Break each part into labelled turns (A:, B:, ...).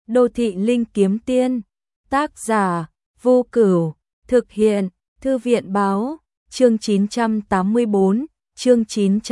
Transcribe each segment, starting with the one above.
A: Đô thị linh kiếm tiên, tác giả Vô Cửu, thực hiện Thư viện báo, chương 984, chương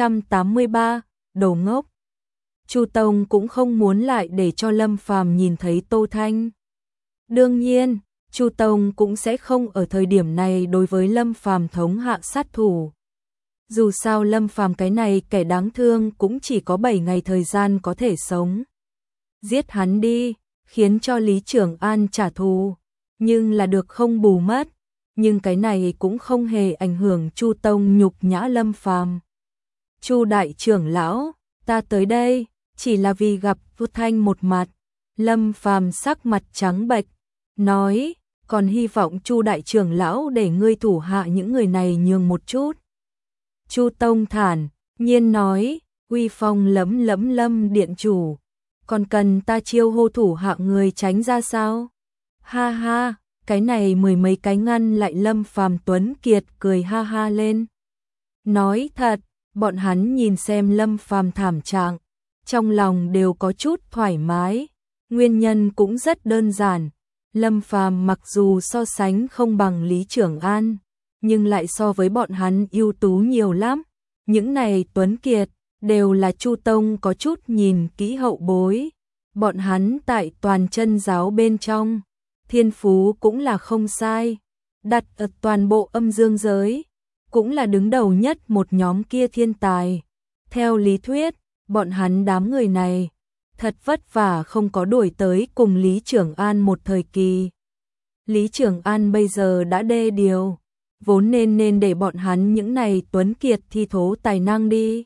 A: 983, đồ ngốc. Chu Tông cũng không muốn lại để cho Lâm Phàm nhìn thấy Tô Thanh. Đương nhiên, Chu Tông cũng sẽ không ở thời điểm này đối với Lâm Phàm thống hạ sát thủ. Dù sao Lâm Phàm cái này kẻ đáng thương cũng chỉ có 7 ngày thời gian có thể sống. Giết hắn đi, khiến cho Lý Trường An trả thù, nhưng là được không bù mất, nhưng cái này cũng không hề ảnh hưởng Chu Tông nhục nhã Lâm Phàm. Chu đại trưởng lão, ta tới đây chỉ là vì gặp Tô Thanh một mặt. Lâm Phàm sắc mặt trắng bệch, nói, còn hy vọng Chu đại trưởng lão để ngươi thủ hạ những người này nhường một chút. Chu Tông thản nhiên nói, uy phong lẫm lẫm Lâm điện chủ, còn cần ta chiêu hô thủ hạ người tránh ra sao? Ha ha, cái này mười mấy cái ngăn lại Lâm Phàm Tuấn Kiệt cười ha ha lên. Nói thật, bọn hắn nhìn xem Lâm Phàm thảm trạng, trong lòng đều có chút thoải mái, nguyên nhân cũng rất đơn giản. Lâm Phàm mặc dù so sánh không bằng Lý Trường An, nhưng lại so với bọn hắn ưu tú nhiều lắm. Những này Tuấn Kiệt đều là Chu Tông có chút nhìn kỹ hậu bối. Bọn hắn tại toàn chân giáo bên trong, thiên phú cũng là không sai. Đặt ở toàn bộ âm dương giới, cũng là đứng đầu nhất một nhóm kia thiên tài. Theo lý thuyết, bọn hắn đám người này, thật vất vả không có đuổi tới cùng Lý Trường An một thời kỳ. Lý Trường An bây giờ đã đê điều, vốn nên để bọn hắn những này Tuấn Kiệt thi thố tài năng đi.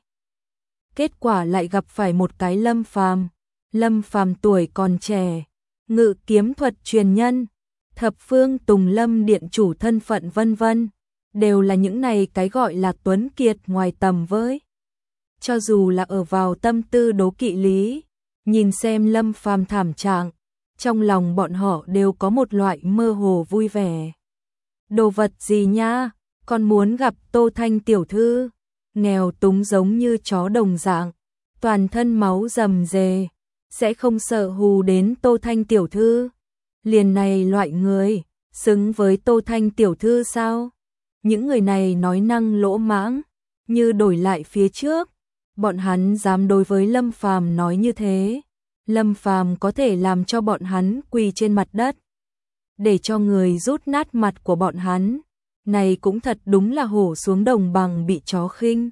A: Kết quả lại gặp phải một cái Lâm Phàm. Lâm Phàm tuổi còn trẻ, ngự kiếm thuật truyền nhân, thập phương Tùng Lâm điện chủ thân phận vân vân, đều là những này cái gọi là Tuấn Kiệt ngoài tầm với. Cho dù là ở vào tâm tư đố kỵ Lý, nhìn xem Lâm Phàm thảm trạng, trong lòng bọn họ đều có một loại mơ hồ vui vẻ. Đồ vật gì nha, con muốn gặp Tô Thanh tiểu thư, nghèo túng giống như chó đồng dạng, toàn thân máu rầm rề, sẽ không sợ hù đến Tô Thanh tiểu thư. Liền này loại người, xứng với Tô Thanh tiểu thư sao? Những người này nói năng lỗ mãng, như đổi lại phía trước, bọn hắn dám đối với Lâm Phàm nói như thế. Lâm Phàm có thể làm cho bọn hắn quỳ trên mặt đất, để cho người rút nát mặt của bọn hắn. Này cũng thật đúng là hổ xuống đồng bằng bị chó khinh.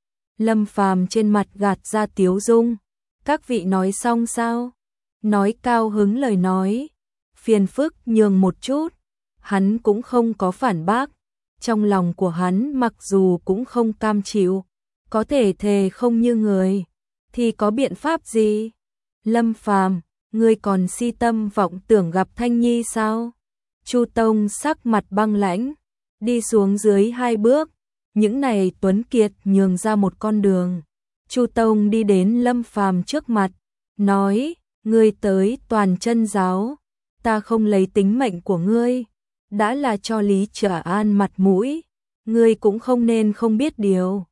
A: Lâm Phàm trên mặt gạt ra tiếu dung. Các vị nói xong sao? Nói cao hứng lời nói, phiền phức nhường một chút. Hắn cũng không có phản bác. Trong lòng của hắn mặc dù cũng không cam chịu, có thể thề không như người, thì có biện pháp gì? Lâm Phàm, ngươi còn si tâm vọng tưởng gặp Thanh Nhi sao? Chu Tông sắc mặt băng lãnh, đi xuống dưới 2 bước, những này Tuấn Kiệt nhường ra một con đường. Chu Tông đi đến Lâm Phàm trước mặt, nói, ngươi tới toàn chân giáo, ta không lấy tính mệnh của ngươi, đã là cho Lý Trở An mặt mũi, ngươi cũng không nên không biết điều.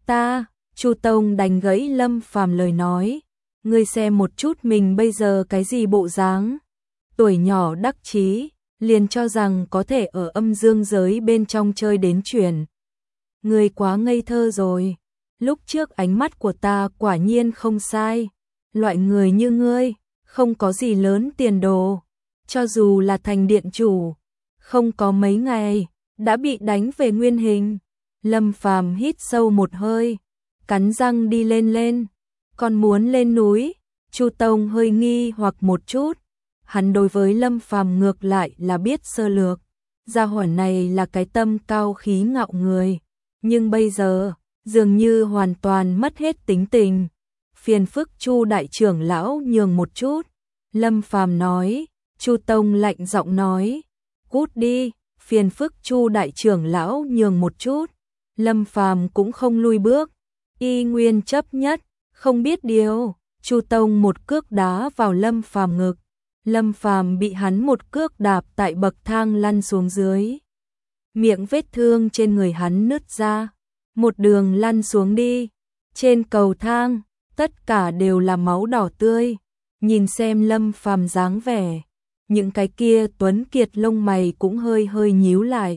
A: Chu Tông đành gãy Lâm Phàm lời nói, ngươi xem một chút mình bây giờ cái gì bộ dáng, tuổi nhỏ đắc chí, liền cho rằng có thể ở âm dương giới bên trong chơi đến chuyển. Ngươi quá ngây thơ rồi, lúc trước ánh mắt của ta quả nhiên không sai, loại người như ngươi, không có gì lớn tiền đồ, cho dù là thành điện chủ, không có mấy ngày, đã bị đánh về nguyên hình. Lâm Phàm hít sâu một hơi, cắn răng đi lên, còn muốn lên núi. Chu Tông hơi nghi hoặc một chút, hắn đối với Lâm Phàm ngược lại là biết sơ lược, gia hỏa này là cái tâm cao khí ngạo người, nhưng bây giờ dường như hoàn toàn mất hết tính tình. Phiền phức Chu đại trưởng lão nhường một chút. Lâm Phàm nói. Chu Tông lạnh giọng nói, cút đi. Phiền phức Chu đại trưởng lão nhường một chút. Lâm Phàm cũng không lui bước, y nguyên chấp nhất, không biết điều. Chu Tông một cước đá vào Lâm Phàm ngực, Lâm Phàm bị hắn một cước đạp tại bậc thang lăn xuống dưới. Miệng vết thương trên người hắn nứt ra, một đường lăn xuống đi. Trên cầu thang, tất cả đều là máu đỏ tươi, nhìn xem Lâm Phàm dáng vẻ, những cái kia tuấn kiệt lông mày cũng hơi hơi nhíu lại.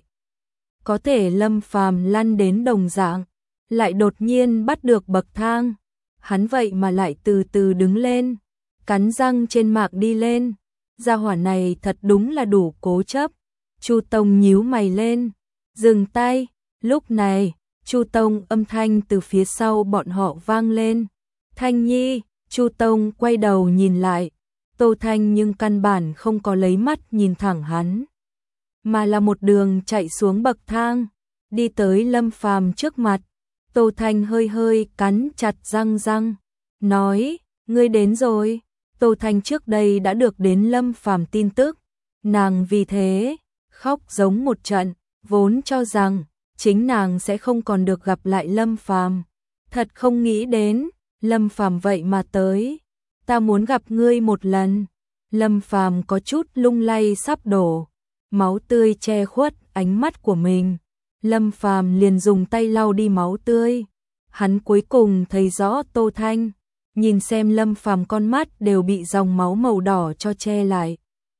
A: Có thể Lâm Phàm lăn đến đồng dạng, lại đột nhiên bắt được bậc thang, hắn vậy mà lại từ từ đứng lên, cắn răng trên mạc đi lên, gia hỏa này thật đúng là đủ cố chấp. Chu Tông nhíu mày lên, dừng tay, lúc này, Chu Tông âm thanh từ phía sau bọn họ vang lên. Thanh Nhi, Chu Tông quay đầu nhìn lại, Tô Thanh nhưng căn bản không có lấy mắt nhìn thẳng hắn, mà là một đường chạy xuống bậc thang, đi tới Lâm Phàm trước mặt. Tô Thanh hơi hơi cắn chặt răng, nói, ngươi đến rồi. Tô Thanh trước đây đã được đến Lâm Phàm tin tức, nàng vì thế khóc giống một trận, vốn cho rằng chính nàng sẽ không còn được gặp lại Lâm Phàm, thật không nghĩ đến, Lâm Phàm vậy mà tới, ta muốn gặp ngươi một lần. Lâm Phàm có chút lung lay sắp đổ, máu tươi che khuất ánh mắt của mình. Lâm Phàm liền dùng tay lau đi máu tươi. Hắn cuối cùng thấy rõ Tô Thanh, nhìn xem Lâm Phàm con mắt đều bị dòng máu màu đỏ cho che lại.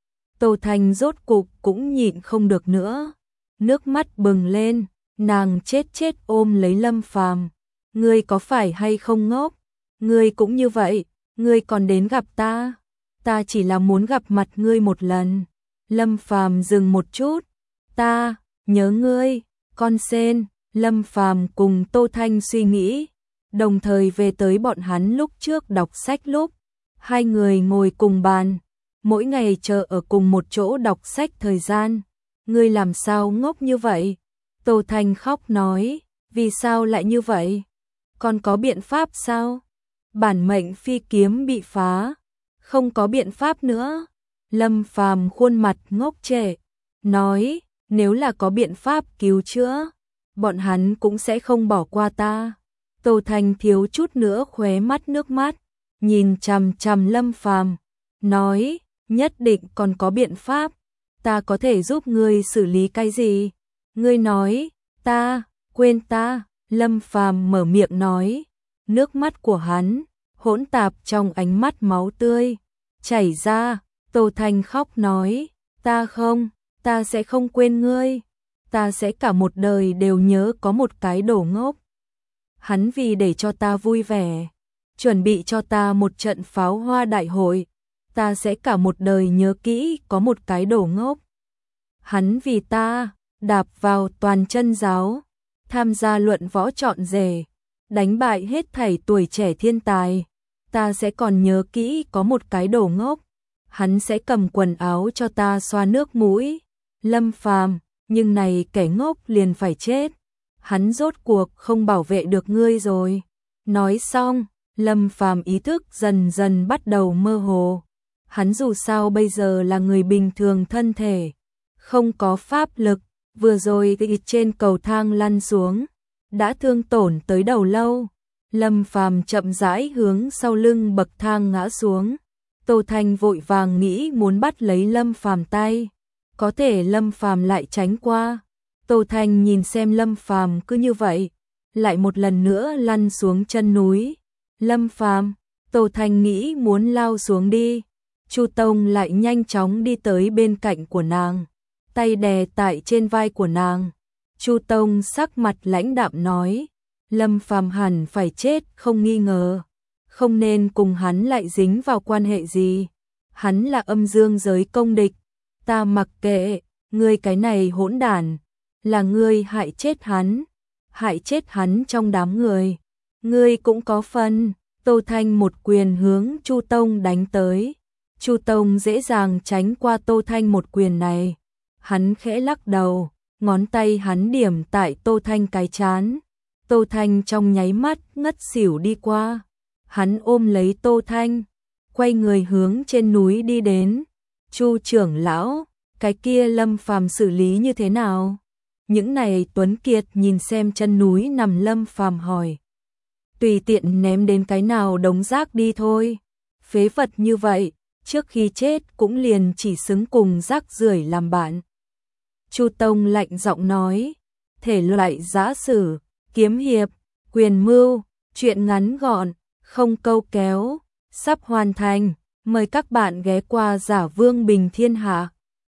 A: Tô Thanh rốt cục cũng nhịn không được nữa, nước mắt bừng lên, nàng chết ôm lấy Lâm Phàm. Ngươi có phải hay không ngốc? Ngươi cũng như vậy, ngươi còn đến gặp ta? Ta chỉ là muốn gặp mặt ngươi một lần. Lâm Phàm dừng một chút, ta nhớ ngươi, con sen. Lâm Phàm cùng Tô Thanh suy nghĩ, đồng thời về tới bọn hắn lúc trước đọc sách lúc, hai người ngồi cùng bàn, mỗi ngày chờ ở cùng một chỗ đọc sách thời gian. Ngươi làm sao ngốc như vậy? Tô Thanh khóc nói, vì sao lại như vậy? Còn có biện pháp sao? Bản mệnh phi kiếm bị phá, không có biện pháp nữa. Lâm Phàm khuôn mặt ngốc trệ, nói, nếu là có biện pháp cứu chữa, bọn hắn cũng sẽ không bỏ qua ta. Tô Thanh thiếu chút nữa khóe mắt nước mắt, nhìn chằm chằm Lâm Phàm, nói, nhất định còn có biện pháp, ta có thể giúp ngươi xử lý cái gì? Ngươi nói, ta, quên ta. Lâm Phàm mở miệng nói, nước mắt của hắn hỗn tạp trong ánh mắt máu tươi chảy ra. Tô Thanh khóc nói, ta sẽ không quên ngươi, ta sẽ cả một đời đều nhớ có một cái đồ ngốc. Hắn vì để cho ta vui vẻ, chuẩn bị cho ta một trận pháo hoa đại hội, ta sẽ cả một đời nhớ kỹ có một cái đồ ngốc. Hắn vì ta đạp vào toàn chân giáo, tham gia luận võ trọn rể, đánh bại hết thảy tuổi trẻ thiên tài, ta sẽ còn nhớ kỹ có một cái đồ ngốc. Hắn sẽ cầm quần áo cho ta xoa nước mũi. Lâm Phàm, nhưng này kẻ ngốc liền phải chết. Hắn rốt cuộc không bảo vệ được ngươi rồi. Nói xong, Lâm Phàm ý thức dần dần bắt đầu mơ hồ. Hắn dù sao bây giờ là người bình thường thân thể, không có pháp lực, vừa rồi trên cầu thang lăn xuống, đã thương tổn tới đầu lâu. Lâm Phàm chậm rãi hướng sau lưng bậc thang ngã xuống. Tô Thanh vội vàng nghĩ muốn bắt lấy Lâm Phàm tay, có thể Lâm Phàm lại tránh qua. Tô Thanh nhìn xem Lâm Phàm cứ như vậy, lại một lần nữa lăn xuống chân núi. Lâm Phàm, Tô Thanh nghĩ muốn lao xuống đi, Chu Tông lại nhanh chóng đi tới bên cạnh của nàng, tay đè tại trên vai của nàng. Chu Tông sắc mặt lãnh đạm nói, Lâm Phàm hẳn phải chết không nghi ngờ, không nên cùng hắn lại dính vào quan hệ gì. Hắn là âm dương giới công địch, ta mặc kệ, ngươi cái này hỗn đản, là ngươi hại chết hắn trong đám người, ngươi cũng có phần. Tô Thanh một quyền hướng Chu Tông đánh tới. Chu Tông dễ dàng tránh qua Tô Thanh một quyền này. Hắn khẽ lắc đầu, ngón tay hắn điểm tại Tô Thanh cái trán. Tô Thanh trong nháy mắt ngất xỉu đi qua. Hắn ôm lấy Tô Thanh, quay người hướng trên núi đi đến. Chu trưởng lão, cái kia Lâm Phàm xử lý như thế nào? Những này tuấn kiệt nhìn xem chân núi nằm Lâm Phàm hỏi. Tùy tiện ném đến cái nào đống rác đi thôi. Phế vật như vậy, trước khi chết cũng liền chỉ xứng cùng rác rưởi làm bạn. Chu Tông lạnh giọng nói, thể loại giã sử, kiếm hiệp, quyền mưu, chuyện ngắn gọn, không câu kéo, sắp hoàn thành. Mời các bạn ghé qua Giả Vương Bình Thiên Hạ.